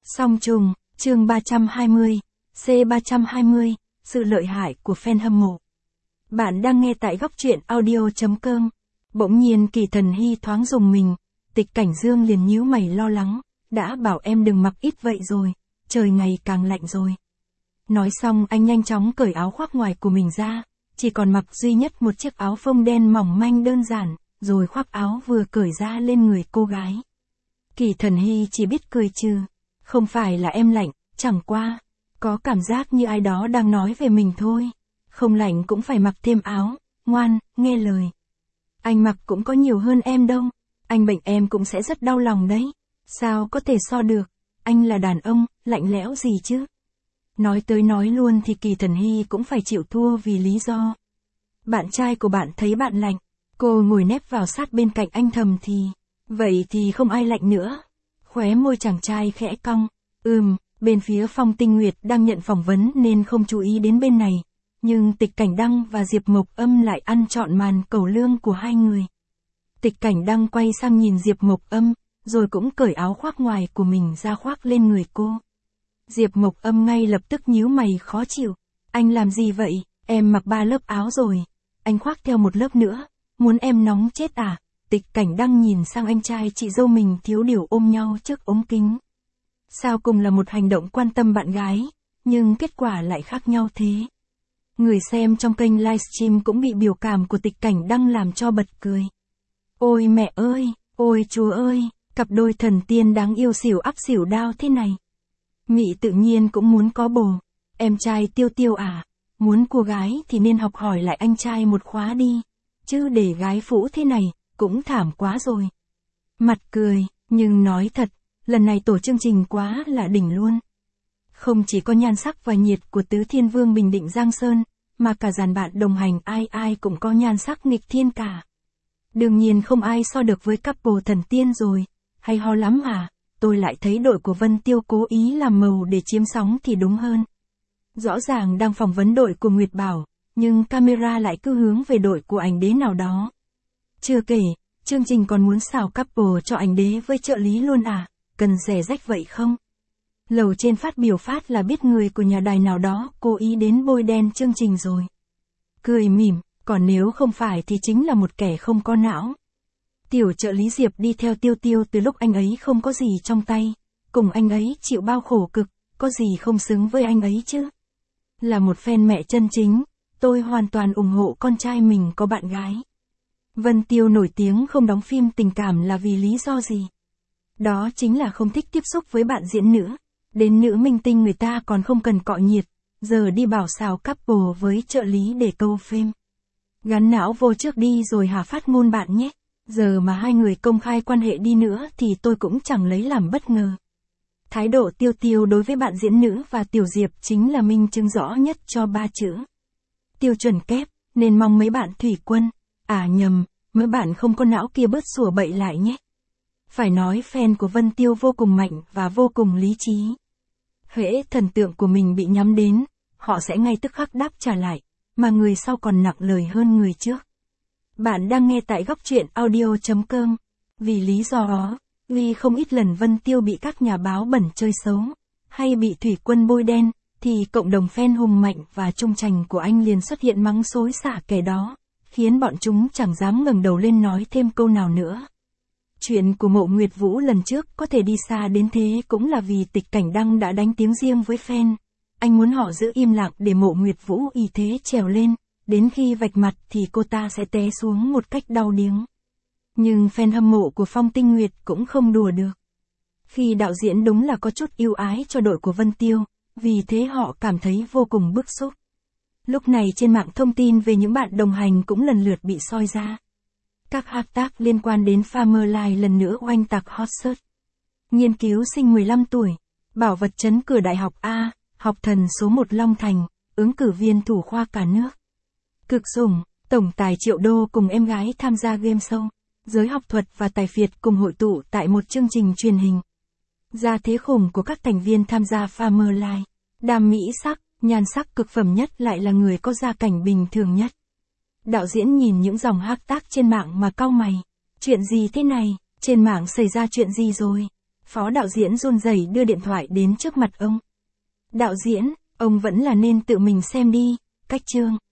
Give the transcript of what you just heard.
Song trùng, chương 320, C320, sự lợi hại của fan hâm mộ. Bạn đang nghe tại góc truyện audio.com. Bỗng nhiên Kỳ Thần Hy thoáng rùng mình, Tịch Cảnh Dương liền nhíu mày lo lắng, đã bảo em đừng mặc ít vậy rồi, trời ngày càng lạnh rồi. Nói xong anh nhanh chóng cởi áo khoác ngoài của mình ra, chỉ còn mặc duy nhất một chiếc áo phông đen mỏng manh đơn giản, rồi khoác áo vừa cởi ra lên người cô gái. Kỳ Thần Hy chỉ biết cười trừ, không phải là em lạnh, chẳng qua, có cảm giác như ai đó đang nói về mình thôi. Không lạnh cũng phải mặc thêm áo, ngoan, nghe lời. Anh mặc cũng có nhiều hơn em đâu, anh bệnh em cũng sẽ rất đau lòng đấy. Sao có thể so được, anh là đàn ông, lạnh lẽo gì chứ. Nói tới nói luôn thì Kỳ Thần Hy cũng phải chịu thua vì lý do. Bạn trai của bạn thấy bạn lạnh, cô ngồi nép vào sát bên cạnh anh thầm thì, vậy thì không ai lạnh nữa. Khóe môi chàng trai khẽ cong, bên phía Phong Tinh Nguyệt đang nhận phỏng vấn nên không chú ý đến bên này. Nhưng Tịch Cảnh Đăng và Diệp Mộc Âm lại ăn trọn màn cẩu lương của hai người. Tịch Cảnh Đăng quay sang nhìn Diệp Mộc Âm, rồi cũng cởi áo khoác ngoài của mình ra khoác lên người cô. Diệp Mộc Âm ngay lập tức nhíu mày khó chịu. Anh làm gì vậy, em mặc 3 lớp áo rồi. Anh khoác theo một lớp nữa, muốn em nóng chết à? Tịch Cảnh Đăng nhìn sang anh trai chị dâu mình thiếu điều ôm nhau trước ống kính. Sao cùng là một hành động quan tâm bạn gái, nhưng kết quả lại khác nhau thế? Người xem trong kênh livestream cũng bị biểu cảm của Tịch Cảnh Đăng làm cho bật cười. Ôi mẹ ơi, ôi chúa ơi, cặp đôi thần tiên đáng yêu xỉu ắp xỉu đao thế này. Mị tự nhiên cũng muốn có bồ. Em trai Tiêu Tiêu à, muốn cô gái thì nên học hỏi lại anh trai một khóa đi. Chứ để gái phũ thế này, cũng thảm quá rồi. Mặt cười, nhưng nói thật, lần này tổ chương trình quá là đỉnh luôn. Không chỉ có nhan sắc và nhiệt của Tứ Thiên Vương Bình Định Giang Sơn, mà cả dàn bạn đồng hành ai ai cũng có nhan sắc nghịch thiên cả. Đương nhiên không ai so được với couple thần tiên rồi, hay ho lắm à, tôi lại thấy đội của Vân Tiêu cố ý làm màu để chiếm sóng thì đúng hơn. Rõ ràng đang phỏng vấn đội của Nguyệt Bảo, nhưng camera lại cứ hướng về đội của ảnh đế nào đó. Chưa kể, chương trình còn muốn xào couple cho ảnh đế với trợ lý luôn à, cần rẻ rách vậy không? Lầu trên phát biểu phát là biết người của nhà đài nào đó cố ý đến bôi đen chương trình rồi. Cười mỉm, còn nếu không phải thì chính là một kẻ không có não. Tiểu trợ lý Diệp đi theo Tiêu Tiêu từ lúc anh ấy không có gì trong tay, cùng anh ấy chịu bao khổ cực, có gì không xứng với anh ấy chứ. Là một fan mẹ chân chính, tôi hoàn toàn ủng hộ con trai mình có bạn gái. Vân Tiêu nổi tiếng không đóng phim tình cảm là vì lý do gì? Đó chính là không thích tiếp xúc với bạn diễn nữ. Đến nữ minh tinh người ta còn không cần cọ nhiệt, giờ đi bảo xào couple với trợ lý để câu phim. Gắn não vô trước đi rồi hả phát ngôn bạn nhé. Giờ mà hai người công khai quan hệ đi nữa thì tôi cũng chẳng lấy làm bất ngờ. Thái độ Tiêu Tiêu đối với bạn diễn nữ và Tiểu Diệp chính là minh chứng rõ nhất cho 3 chữ. Tiêu chuẩn kép, nên mong mấy bạn thủy quân, nhầm, mấy bạn không có não kia bớt sủa bậy lại nhé. Phải nói fan của Vân Tiêu vô cùng mạnh và vô cùng lý trí. Hễ thần tượng của mình bị nhắm đến, họ sẽ ngay tức khắc đáp trả lại, mà người sau còn nặng lời hơn người trước. Bạn đang nghe tại góc truyện audio.com. Vì lý do đó, vì không ít lần Vân Tiêu bị các nhà báo bẩn chơi xấu, hay bị thủy quân bôi đen, thì cộng đồng fan hùng mạnh và trung thành của anh liền xuất hiện mắng xối xả kẻ đó, khiến bọn chúng chẳng dám ngẩng đầu lên nói thêm câu nào nữa. Chuyện của Mộ Nguyệt Vũ lần trước có thể đi xa đến thế cũng là vì Tịch Cảnh Đăng đã đánh tiếng riêng với fan. Anh muốn họ giữ im lặng để Mộ Nguyệt Vũ y thế trèo lên, đến khi vạch mặt thì cô ta sẽ té xuống một cách đau điếng. Nhưng fan hâm mộ của Phong Tinh Nguyệt cũng không đùa được. Khi đạo diễn đúng là có chút yêu ái cho đội của Vân Tiêu, vì thế họ cảm thấy vô cùng bức xúc. Lúc này trên mạng thông tin về những bạn đồng hành cũng lần lượt bị soi ra. Các hashtag liên quan đến Farmerlife lần nữa oanh tạc hot search. Nghiên cứu sinh 15 tuổi, bảo vật trấn cửa đại học A, học thần số 1 Long Thành, ứng cử viên thủ khoa cả nước. Cực sủng, tổng tài Triệu Đô cùng em gái tham gia game show. Giới học thuật và tài phiệt cùng hội tụ tại một chương trình truyền hình. Gia thế khủng của các thành viên tham gia Farmerlife. Đam mỹ sắc, nhan sắc cực phẩm nhất lại là người có gia cảnh bình thường nhất. Đạo diễn nhìn những dòng hashtag trên mạng mà cau mày. Chuyện gì thế này, trên mạng xảy ra chuyện gì rồi? Phó đạo diễn run rẩy đưa điện thoại đến trước mặt ông. Đạo diễn, ông vẫn là nên tự mình xem đi, cách chương.